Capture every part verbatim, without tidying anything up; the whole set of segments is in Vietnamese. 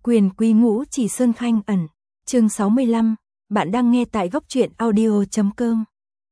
Quyền quý ngũ chỉ sơn khanh ẩn, chương sáu mươi lăm, bạn đang nghe tại góc truyện audio chấm com.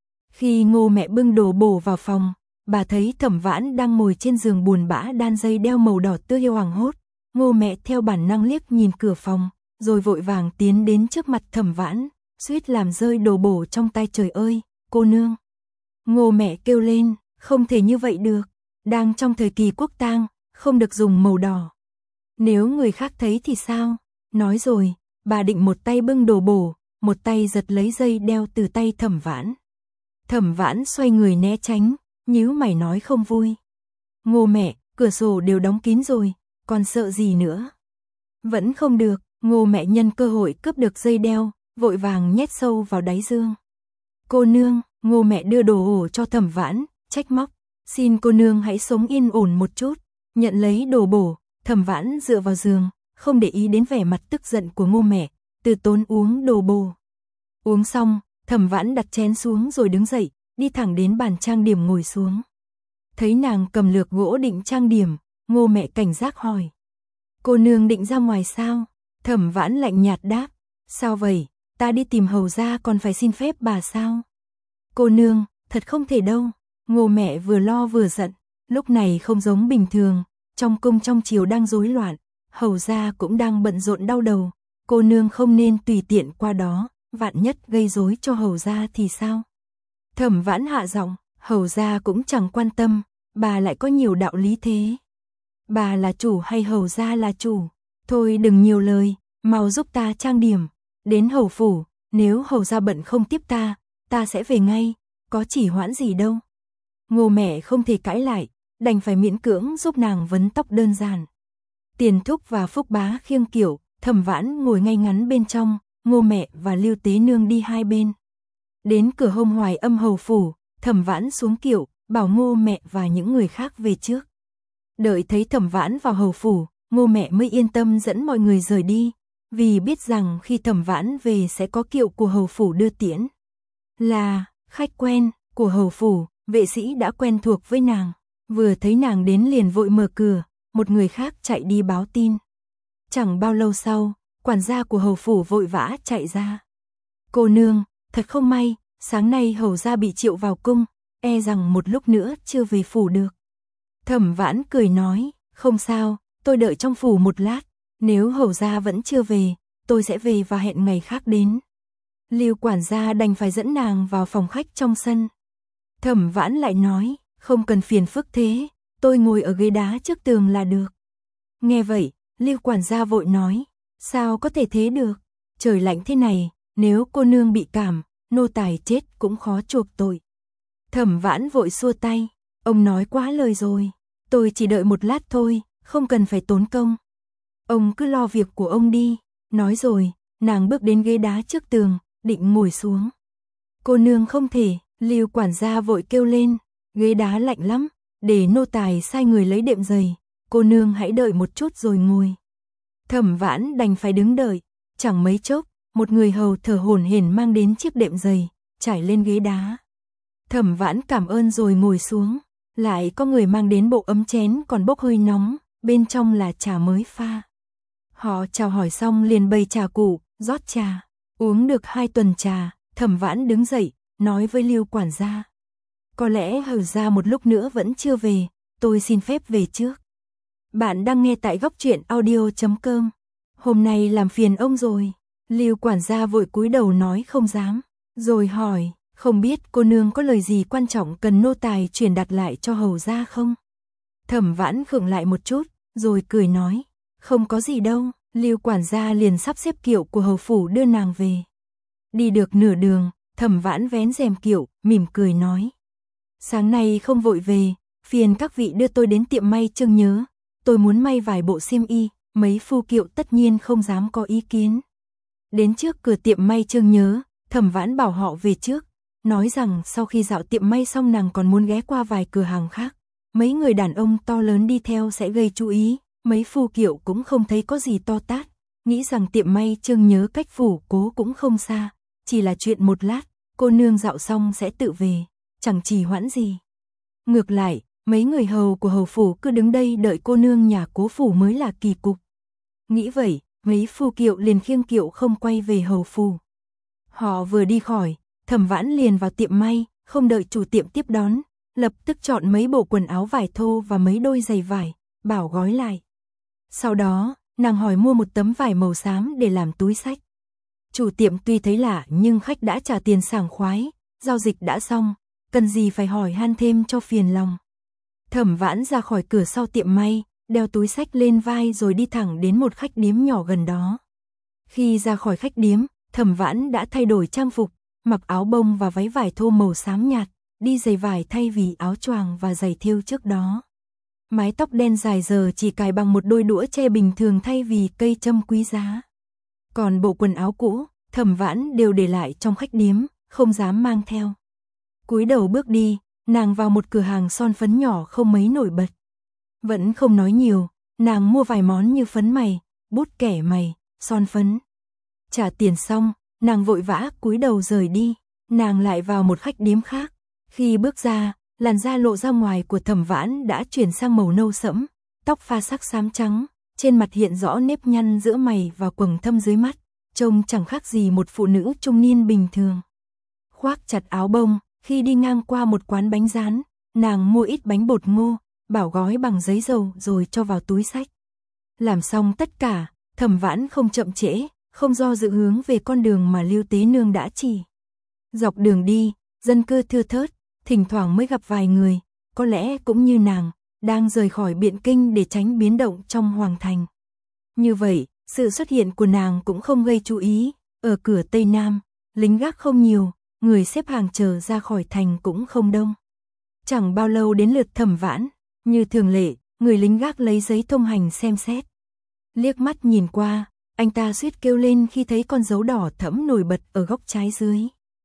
Khi Ngô mẹ bưng đồ bổ vào phòng, bà thấy Thẩm Vãn đang ngồi trên giường buồn bã đan dây đeo màu đỏ tươi hoảng hốt. Ngô mẹ theo bản năng liếc nhìn cửa phòng, rồi vội vàng tiến đến trước mặt Thẩm Vãn, suýt làm rơi đồ bổ trong tay. Trời ơi, cô nương! Ngô mẹ kêu lên, không thể như vậy được, đang trong thời kỳ quốc tang, không được dùng màu đỏ. Nếu người khác thấy thì sao? Nói rồi, bà định một tay bưng đồ bổ, một tay giật lấy dây đeo từ tay Thẩm Vãn. Thẩm Vãn xoay người né tránh, nhíu mày nói không vui. Ngô mẹ, cửa sổ đều đóng kín rồi, còn sợ gì nữa? Vẫn không được, Ngô mẹ nhân cơ hội cướp được dây đeo, vội vàng nhét sâu vào đáy giường. Cô nương, Ngô mẹ đưa đồ bổ cho Thẩm Vãn, trách móc, xin cô nương hãy sống yên ổn một chút. Nhận lấy đồ bổ, Thẩm Vãn dựa vào giường, không để ý đến vẻ mặt tức giận của Ngô mẹ, từ tốn uống đồ bổ. Uống xong, Thẩm Vãn đặt chén xuống rồi đứng dậy, đi thẳng đến bàn trang điểm ngồi xuống. Thấy nàng cầm lược gỗ định trang điểm, Ngô mẹ cảnh giác hỏi. Cô nương định ra ngoài sao? Thẩm Vãn lạnh nhạt đáp. Sao vậy? Ta đi tìm hầu gia còn phải xin phép bà sao? Cô nương, thật không thể đâu. Ngô mẹ vừa lo vừa giận, lúc này không giống bình thường, trong cung trong triều đang rối loạn, hầu gia cũng đang bận rộn đau đầu, cô nương không nên tùy tiện qua đó, vạn nhất gây rối cho hầu gia thì sao? Thẩm Vãn hạ giọng, hầu gia cũng chẳng quan tâm, bà lại có nhiều đạo lý thế. Bà là chủ hay hầu gia là chủ? Thôi đừng nhiều lời, mau giúp ta trang điểm, đến hầu phủ, nếu hầu gia bận không tiếp ta, ta sẽ về ngay, có chỉ hoãn gì đâu. Ngô mẹ không thể cãi lại, đành phải miễn cưỡng giúp nàng vấn tóc đơn giản. Tiền thúc và Phúc bá khiêng kiệu, Thẩm Vãn ngồi ngay ngắn bên trong, Ngô mẹ và Lưu Tế Nương đi hai bên. Đến cửa Hông Hoài Âm hầu phủ, Thẩm Vãn xuống kiệu, bảo Ngô mẹ và những người khác về trước. Đợi thấy Thẩm Vãn vào hầu phủ, Ngô mẹ mới yên tâm dẫn mọi người rời đi, vì biết rằng khi Thẩm Vãn về sẽ có kiệu của hầu phủ đưa tiễn. Là khách quen của hầu phủ, vệ sĩ đã quen thuộc với nàng, vừa thấy nàng đến liền vội mở cửa, một người khác chạy đi báo tin. Chẳng bao lâu sau, quản gia của hầu phủ vội vã chạy ra. Cô nương, thật không may, sáng nay hầu gia bị triệu vào cung, e rằng một lúc nữa chưa về phủ được. Thẩm Vãn cười nói, không sao, tôi đợi trong phủ một lát, nếu hầu gia vẫn chưa về, tôi sẽ về và hẹn ngày khác đến. Lưu quản gia đành phải dẫn nàng vào phòng khách trong sân. Thẩm Vãn lại nói, không cần phiền phức thế, tôi ngồi ở ghế đá trước tường là được. Nghe vậy, Lưu quản gia vội nói, sao có thể thế được, trời lạnh thế này, nếu cô nương bị cảm, nô tài chết cũng khó chuộc tội. Thẩm Vãn vội xua tay, ông nói quá lời rồi, tôi chỉ đợi một lát thôi, không cần phải tốn công. Ông cứ lo việc của ông đi, nói rồi, nàng bước đến ghế đá trước tường, định ngồi xuống. Cô nương không thể, Lưu quản gia vội kêu lên, ghế đá lạnh lắm, để nô tài sai người lấy đệm giày, cô nương hãy đợi một chút rồi ngồi. Thẩm Vãn đành phải đứng đợi, chẳng mấy chốc, một người hầu thở hổn hển mang đến chiếc đệm giày, trải lên ghế đá. Thẩm Vãn cảm ơn rồi ngồi xuống, lại có người mang đến bộ ấm chén còn bốc hơi nóng, bên trong là trà mới pha. Họ chào hỏi xong liền bày trà cụ, rót trà, uống được hai tuần trà, Thẩm Vãn đứng dậy, nói với Lưu quản gia. Có lẽ hầu gia một lúc nữa vẫn chưa về, tôi xin phép về trước. Bạn đang nghe tại góc truyện audio chấm com. Hôm nay làm phiền ông rồi. Lưu quản gia vội cúi đầu nói không dám, rồi hỏi, không biết cô nương có lời gì quan trọng cần nô tài truyền đạt lại cho hầu gia không? Thẩm Vãn khựng lại một chút, rồi cười nói, không có gì đâu. Lưu quản gia liền sắp xếp kiệu của hầu phủ đưa nàng về. Đi được nửa đường, Thẩm Vãn vén rèm kiệu, mỉm cười nói, sáng nay không vội về, phiền các vị đưa tôi đến tiệm may Trương Nhớ, tôi muốn may vài bộ xiêm y, mấy phu kiệu tất nhiên không dám có ý kiến. Đến trước cửa tiệm may Trương Nhớ, Thẩm Vãn bảo họ về trước, nói rằng sau khi dạo tiệm may xong nàng còn muốn ghé qua vài cửa hàng khác. Mấy người đàn ông to lớn đi theo sẽ gây chú ý, mấy phu kiệu cũng không thấy có gì to tát, nghĩ rằng tiệm may Trương Nhớ cách phủ cố cũng không xa, chỉ là chuyện một lát, cô nương dạo xong sẽ tự về, chẳng trì hoãn gì. Ngược lại, mấy người hầu của hầu phủ cứ đứng đây đợi cô nương nhà cố phủ mới là kỳ cục. Nghĩ vậy, mấy phu kiệu liền khiêng kiệu không quay về hầu phủ. Họ vừa đi khỏi, Thẩm Vãn liền vào tiệm may, không đợi chủ tiệm tiếp đón, lập tức chọn mấy bộ quần áo vải thô và mấy đôi giày vải, bảo gói lại. Sau đó, nàng hỏi mua một tấm vải màu xám để làm túi xách. Chủ tiệm tuy thấy lạ nhưng khách đã trả tiền sảng khoái, giao dịch đã xong, cần gì phải hỏi han thêm cho phiền lòng. Thẩm Vãn ra khỏi cửa sau tiệm may, đeo túi xách lên vai rồi đi thẳng đến một khách điếm nhỏ gần đó. Khi ra khỏi khách điếm, Thẩm Vãn đã thay đổi trang phục, mặc áo bông và váy vải thô màu xám nhạt, đi giày vải thay vì áo choàng và giày thêu trước đó. Mái tóc đen dài giờ chỉ cài bằng một đôi đũa tre bình thường thay vì cây châm quý giá. Còn bộ quần áo cũ, Thẩm Vãn đều để lại trong khách điếm, không dám mang theo. Cúi đầu bước đi, nàng vào một cửa hàng son phấn nhỏ không mấy nổi bật. Vẫn không nói nhiều, nàng mua vài món như phấn mày, bút kẻ mày, son phấn. Trả tiền xong, nàng vội vã cúi đầu rời đi, nàng lại vào một khách điếm khác. Khi bước ra, làn da lộ ra ngoài của Thẩm Vãn đã chuyển sang màu nâu sẫm, tóc pha sắc xám trắng, trên mặt hiện rõ nếp nhăn giữa mày và quầng thâm dưới mắt, trông chẳng khác gì một phụ nữ trung niên bình thường. Khoác chặt áo bông, khi đi ngang qua một quán bánh rán, nàng mua ít bánh bột ngô, bảo gói bằng giấy dầu rồi cho vào túi xách. Làm xong tất cả, Thẩm Vãn không chậm trễ, không do dự hướng về con đường mà Lưu Tế Nương đã chỉ. Dọc đường đi, dân cư thưa thớt, thỉnh thoảng mới gặp vài người, có lẽ cũng như nàng, đang rời khỏi Biện Kinh để tránh biến động trong hoàng thành. Như vậy, sự xuất hiện của nàng cũng không gây chú ý, ở cửa Tây Nam, lính gác không nhiều, người xếp hàng chờ ra khỏi thành cũng không đông. Chẳng bao lâu đến lượt Thẩm Vãn, như thường lệ, người lính gác lấy giấy thông hành xem xét. Liếc mắt nhìn qua, anh ta suýt kêu lên khi thấy con dấu đỏ thẫm nổi bật ở góc trái dưới.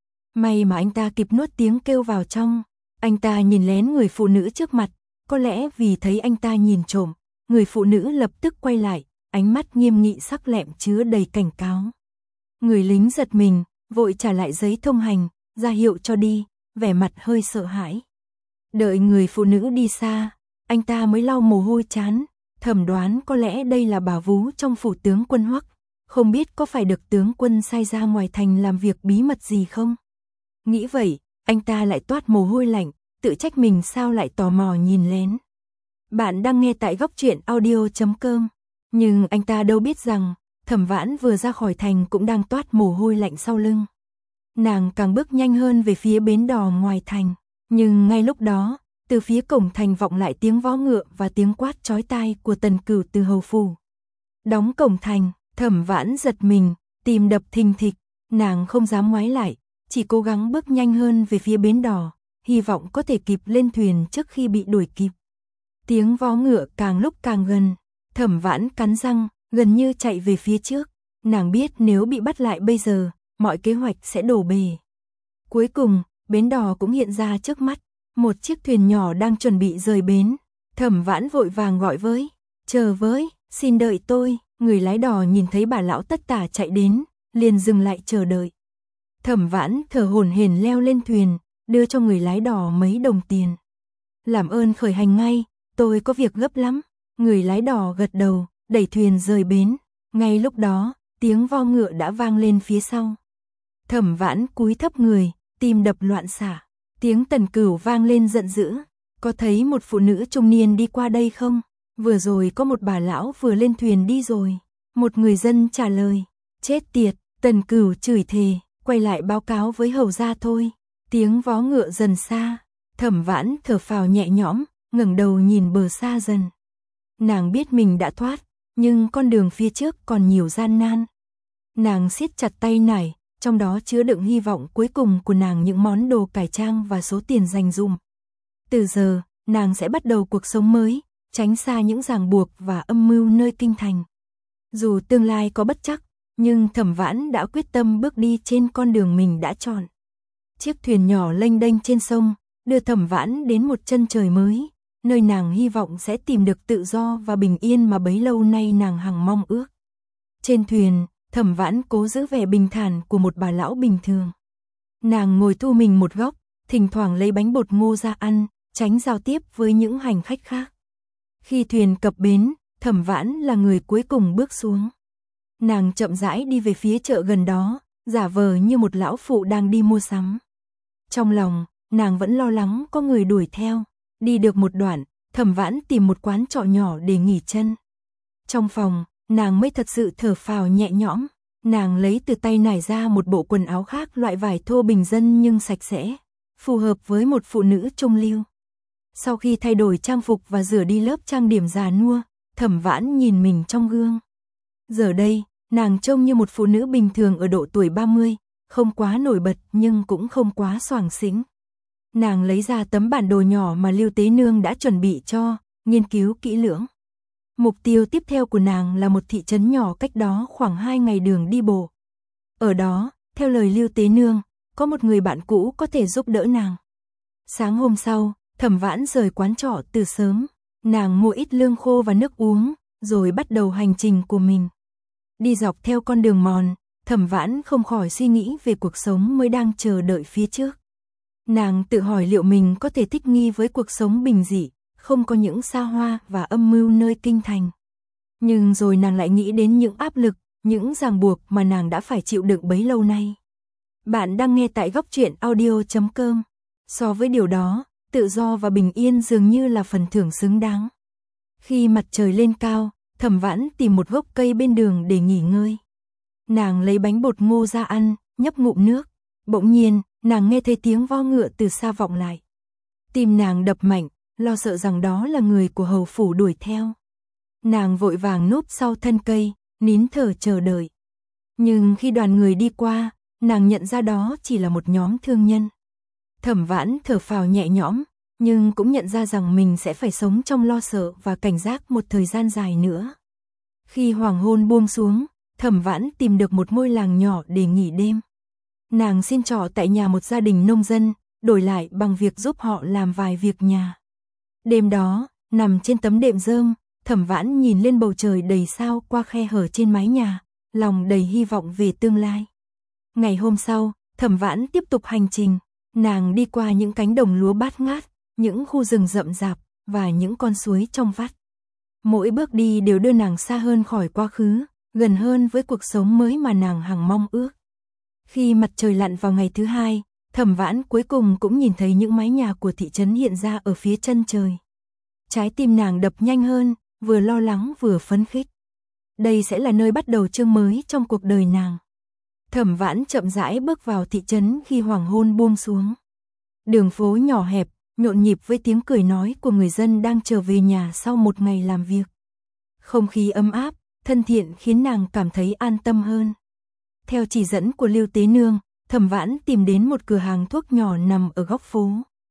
May mà anh ta kịp nuốt tiếng kêu vào trong. Anh ta nhìn lén người phụ nữ trước mặt, có lẽ vì thấy anh ta nhìn trộm, người phụ nữ lập tức quay lại, ánh mắt nghiêm nghị sắc lẹm chứa đầy cảnh cáo. Người lính giật mình, vội trả lại giấy thông hành, ra hiệu cho đi, vẻ mặt hơi sợ hãi. Đợi người phụ nữ đi xa, anh ta mới lau mồ hôi trán, thẩm đoán có lẽ đây là bà vú trong phủ tướng quân Hoắc, không biết có phải được tướng quân sai ra ngoài thành làm việc bí mật gì không? Nghĩ vậy, anh ta lại toát mồ hôi lạnh, tự trách mình sao lại tò mò nhìn lén. Bạn đang nghe tại góc truyện audio chấm com, nhưng anh ta đâu biết rằng, Thẩm Vãn vừa ra khỏi thành cũng đang toát mồ hôi lạnh sau lưng. Nàng càng bước nhanh hơn về phía bến đò ngoài thành, nhưng ngay lúc đó, từ phía cổng thành vọng lại tiếng vó ngựa và tiếng quát chói tai của Tần Cửu từ hầu phủ. Đóng cổng thành, Thẩm Vãn giật mình, tim đập thình thịch, nàng không dám ngoái lại, chỉ cố gắng bước nhanh hơn về phía bến đò, hy vọng có thể kịp lên thuyền trước khi bị đuổi kịp. Tiếng vó ngựa càng lúc càng gần, Thẩm Vãn cắn răng, gần như chạy về phía trước, nàng biết nếu bị bắt lại bây giờ, mọi kế hoạch sẽ đổ bể. Cuối cùng, bến đò cũng hiện ra trước mắt, một chiếc thuyền nhỏ đang chuẩn bị rời bến. Thẩm Vãn vội vàng gọi với, chờ với, xin đợi tôi. Người lái đò nhìn thấy bà lão tất tả chạy đến, liền dừng lại chờ đợi. Thẩm Vãn thở hổn hển leo lên thuyền, đưa cho người lái đò mấy đồng tiền. Làm ơn khởi hành ngay, tôi có việc gấp lắm. Người lái đò gật đầu, đẩy thuyền rời bến. Ngay lúc đó, tiếng vo ngựa đã vang lên phía sau. Thẩm Vãn cúi thấp người, tim đập loạn xạ. Tiếng Tần Cửu vang lên giận dữ. Có thấy một phụ nữ trung niên đi qua đây không? Vừa rồi có một bà lão vừa lên thuyền đi rồi. Một người dân trả lời. Chết tiệt, Tần Cửu chửi thề, quay lại báo cáo với hầu gia thôi. Tiếng vó ngựa dần xa. Thẩm Vãn thở phào nhẹ nhõm, ngẩng đầu nhìn bờ xa dần. Nàng biết mình đã thoát, nhưng con đường phía trước còn nhiều gian nan. Nàng siết chặt tay nải, trong đó chứa đựng hy vọng cuối cùng của nàng, những món đồ cải trang và số tiền dành dụm. Từ giờ, nàng sẽ bắt đầu cuộc sống mới, tránh xa những ràng buộc và âm mưu nơi kinh thành. Dù tương lai có bất trắc, nhưng Thẩm Vãn đã quyết tâm bước đi trên con đường mình đã chọn. Chiếc thuyền nhỏ lênh đênh trên sông, đưa Thẩm Vãn đến một chân trời mới, nơi nàng hy vọng sẽ tìm được tự do và bình yên mà bấy lâu nay nàng hằng mong ước. Trên thuyền, Thẩm Vãn cố giữ vẻ bình thản của một bà lão bình thường. Nàng ngồi thu mình một góc, thỉnh thoảng lấy bánh bột ngô ra ăn, tránh giao tiếp với những hành khách khác. Khi thuyền cập bến, Thẩm Vãn là người cuối cùng bước xuống. Nàng chậm rãi đi về phía chợ gần đó, giả vờ như một lão phụ đang đi mua sắm. Trong lòng, nàng vẫn lo lắng có người đuổi theo. Đi được một đoạn, Thẩm Vãn tìm một quán trọ nhỏ để nghỉ chân. Trong phòng, nàng mới thật sự thở phào nhẹ nhõm. Nàng lấy từ tay nải ra một bộ quần áo khác, loại vải thô bình dân nhưng sạch sẽ, phù hợp với một phụ nữ trung lưu. Sau khi thay đổi trang phục và rửa đi lớp trang điểm già nua, Thẩm Vãn nhìn mình trong gương. Giờ đây, nàng trông như một phụ nữ bình thường ở độ tuổi ba mươi, không quá nổi bật nhưng cũng không quá xoàng xĩnh. Nàng lấy ra tấm bản đồ nhỏ mà Lưu Tế Nương đã chuẩn bị cho, nghiên cứu kỹ lưỡng. Mục tiêu tiếp theo của nàng là một thị trấn nhỏ cách đó khoảng hai ngày đường đi bộ. Ở đó, theo lời Lưu Tế Nương, có một người bạn cũ có thể giúp đỡ nàng. Sáng hôm sau, Thẩm Vãn rời quán trọ từ sớm. Nàng mua ít lương khô và nước uống, rồi bắt đầu hành trình của mình. Đi dọc theo con đường mòn, Thẩm Vãn không khỏi suy nghĩ về cuộc sống mới đang chờ đợi phía trước. Nàng tự hỏi liệu mình có thể thích nghi với cuộc sống bình dị, không có những xa hoa và âm mưu nơi kinh thành. Nhưng rồi nàng lại nghĩ đến những áp lực, những ràng buộc mà nàng đã phải chịu đựng bấy lâu nay. Bạn đang nghe tại góc truyện audio chấm com. So với điều đó, tự do và bình yên dường như là phần thưởng xứng đáng. Khi mặt trời lên cao, Thẩm Vãn tìm một gốc cây bên đường để nghỉ ngơi. Nàng lấy bánh bột ngô ra ăn, nhấp ngụm nước. Bỗng nhiên, nàng nghe thấy tiếng vo ngựa từ xa vọng lại. Tim nàng đập mạnh, lo sợ rằng đó là người của hầu phủ đuổi theo. Nàng vội vàng núp sau thân cây, nín thở chờ đợi. Nhưng khi đoàn người đi qua, nàng nhận ra đó chỉ là một nhóm thương nhân. Thẩm Vãn thở phào nhẹ nhõm, nhưng cũng nhận ra rằng mình sẽ phải sống trong lo sợ và cảnh giác một thời gian dài nữa. Khi hoàng hôn buông xuống, Thẩm Vãn tìm được một ngôi làng nhỏ để nghỉ đêm. Nàng xin trọ tại nhà một gia đình nông dân, đổi lại bằng việc giúp họ làm vài việc nhà. Đêm đó, nằm trên tấm đệm rơm, Thẩm Vãn nhìn lên bầu trời đầy sao qua khe hở trên mái nhà, lòng đầy hy vọng về tương lai. Ngày hôm sau, Thẩm Vãn tiếp tục hành trình. Nàng đi qua những cánh đồng lúa bát ngát, những khu rừng rậm rạp và những con suối trong vắt. Mỗi bước đi đều đưa nàng xa hơn khỏi quá khứ, gần hơn với cuộc sống mới mà nàng hằng mong ước. Khi mặt trời lặn vào ngày thứ hai, Thẩm Vãn cuối cùng cũng nhìn thấy những mái nhà của thị trấn hiện ra ở phía chân trời. Trái tim nàng đập nhanh hơn, vừa lo lắng vừa phấn khích. Đây sẽ là nơi bắt đầu chương mới trong cuộc đời nàng. Thẩm Vãn chậm rãi bước vào thị trấn khi hoàng hôn buông xuống. Đường phố nhỏ hẹp, nhộn nhịp với tiếng cười nói của người dân đang trở về nhà sau một ngày làm việc. Không khí ấm áp, thân thiện khiến nàng cảm thấy an tâm hơn. Theo chỉ dẫn của Lưu Tế Nương, Thẩm Vãn tìm đến một cửa hàng thuốc nhỏ nằm ở góc phố.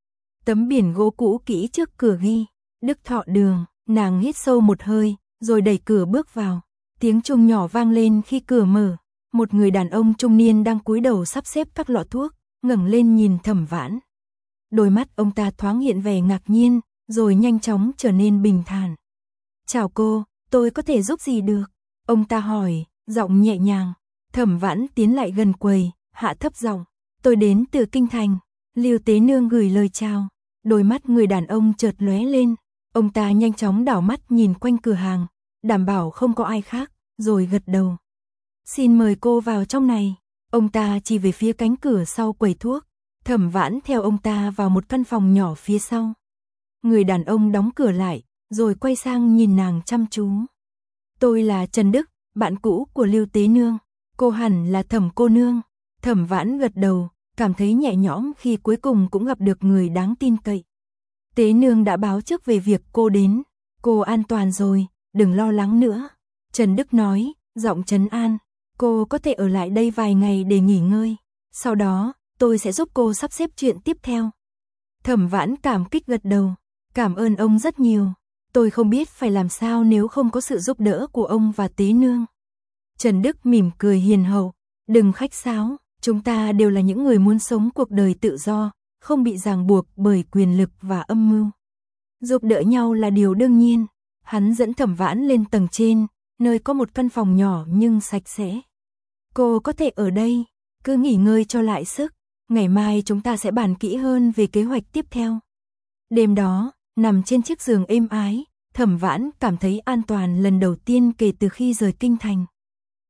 Tấm biển gỗ cũ kỹ trước cửa ghi Đức Thọ Đường. Nàng hít sâu một hơi, rồi đẩy cửa bước vào. Tiếng chuông nhỏ vang lên khi cửa mở. Một người đàn ông trung niên đang cúi đầu sắp xếp các lọ thuốc, ngẩng lên nhìn Thẩm Vãn. Đôi mắt ông ta thoáng hiện vẻ ngạc nhiên, rồi nhanh chóng trở nên bình thản. "Chào cô, tôi có thể giúp gì được?" Ông ta hỏi, giọng nhẹ nhàng. Thẩm Vãn tiến lại gần quầy, hạ thấp giọng. "Tôi đến từ Kinh Thành." Lưu Tế Nương gửi lời chào. Đôi mắt người đàn ông chợt lóe lên. Ông ta nhanh chóng đảo mắt nhìn quanh cửa hàng, đảm bảo không có ai khác, rồi gật đầu. "Xin mời cô vào trong này." Ông ta chỉ về phía cánh cửa sau quầy thuốc. Thẩm Vãn theo ông ta vào một căn phòng nhỏ phía sau. Người đàn ông đóng cửa lại, rồi quay sang nhìn nàng chăm chú. "Tôi là Trần Đức, bạn cũ của Lưu Tế Nương. Cô hẳn là Thẩm cô nương." Thẩm Vãn gật đầu, cảm thấy nhẹ nhõm khi cuối cùng cũng gặp được người đáng tin cậy. "Tế Nương đã báo trước về việc cô đến. Cô an toàn rồi, đừng lo lắng nữa." Trần Đức nói, giọng trấn an. "Cô có thể ở lại đây vài ngày để nghỉ ngơi. Sau đó, tôi sẽ giúp cô sắp xếp chuyện tiếp theo." Thẩm Vãn cảm kích gật đầu. "Cảm ơn ông rất nhiều. Tôi không biết phải làm sao nếu không có sự giúp đỡ của ông và Tế Nương." Trần Đức mỉm cười hiền hậu. "Đừng khách sáo, chúng ta đều là những người muốn sống cuộc đời tự do, không bị ràng buộc bởi quyền lực và âm mưu. Giúp đỡ nhau là điều đương nhiên." Hắn dẫn Thẩm Vãn lên tầng trên, nơi có một căn phòng nhỏ nhưng sạch sẽ. "Cô có thể ở đây, cứ nghỉ ngơi cho lại sức. Ngày mai chúng ta sẽ bàn kỹ hơn về kế hoạch tiếp theo." Đêm đó, nằm trên chiếc giường êm ái, Thẩm Vãn cảm thấy an toàn lần đầu tiên kể từ khi rời Kinh Thành.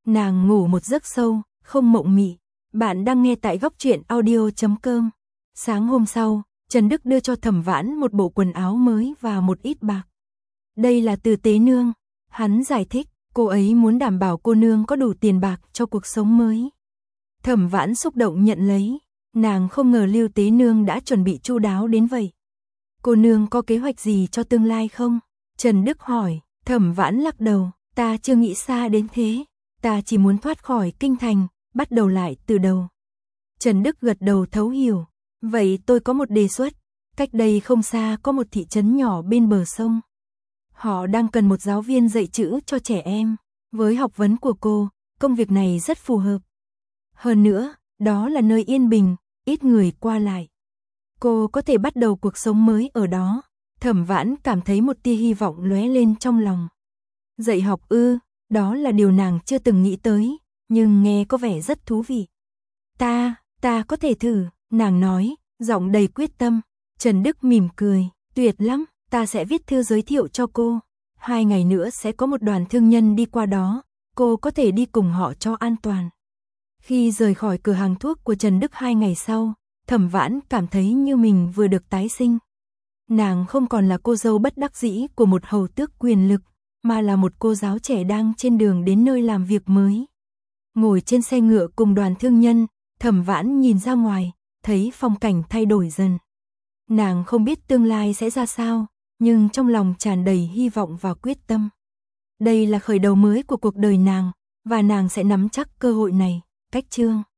Nàng ngủ một giấc sâu, không mộng mị. Bạn đang nghe tại góc truyện audio chấm com. Sáng hôm sau, Trần Đức đưa cho Thẩm Vãn một bộ quần áo mới và một ít bạc. Đây là từ Tế Nương. Hắn giải thích, cô ấy muốn đảm bảo cô nương có đủ tiền bạc cho cuộc sống mới. Thẩm Vãn xúc động nhận lấy. Nàng không ngờ Lưu Tế Nương đã chuẩn bị chu đáo đến vậy. Cô nương có kế hoạch gì cho tương lai không? Trần Đức hỏi. Thẩm Vãn lắc đầu, ta chưa nghĩ xa đến thế. Ta chỉ muốn thoát khỏi kinh thành, bắt đầu lại từ đầu. Trần Đức gật đầu thấu hiểu. Vậy tôi có một đề xuất. Cách đây không xa có một thị trấn nhỏ bên bờ sông. Họ đang cần một giáo viên dạy chữ cho trẻ em. Với học vấn của cô, công việc này rất phù hợp. Hơn nữa, đó là nơi yên bình, ít người qua lại. Cô có thể bắt đầu cuộc sống mới ở đó. Thẩm Vãn cảm thấy một tia hy vọng lóe lên trong lòng. Dạy học ư, đó là điều nàng chưa từng nghĩ tới, nhưng nghe có vẻ rất thú vị. Ta, ta có thể thử, nàng nói, giọng đầy quyết tâm. Trần Đức mỉm cười, tuyệt lắm, ta sẽ viết thư giới thiệu cho cô. Hai ngày nữa sẽ có một đoàn thương nhân đi qua đó, cô có thể đi cùng họ cho an toàn. Khi rời khỏi cửa hàng thuốc của Trần Đức hai ngày sau, Thẩm Vãn cảm thấy như mình vừa được tái sinh. Nàng không còn là cô dâu bất đắc dĩ của một hầu tước quyền lực, mà là một cô giáo trẻ đang trên đường đến nơi làm việc mới. Ngồi trên xe ngựa cùng đoàn thương nhân, Thẩm Vãn nhìn ra ngoài, thấy phong cảnh thay đổi dần. Nàng không biết tương lai sẽ ra sao, nhưng trong lòng tràn đầy hy vọng và quyết tâm. Đây là khởi đầu mới của cuộc đời nàng, và nàng sẽ nắm chắc cơ hội này. Cách chương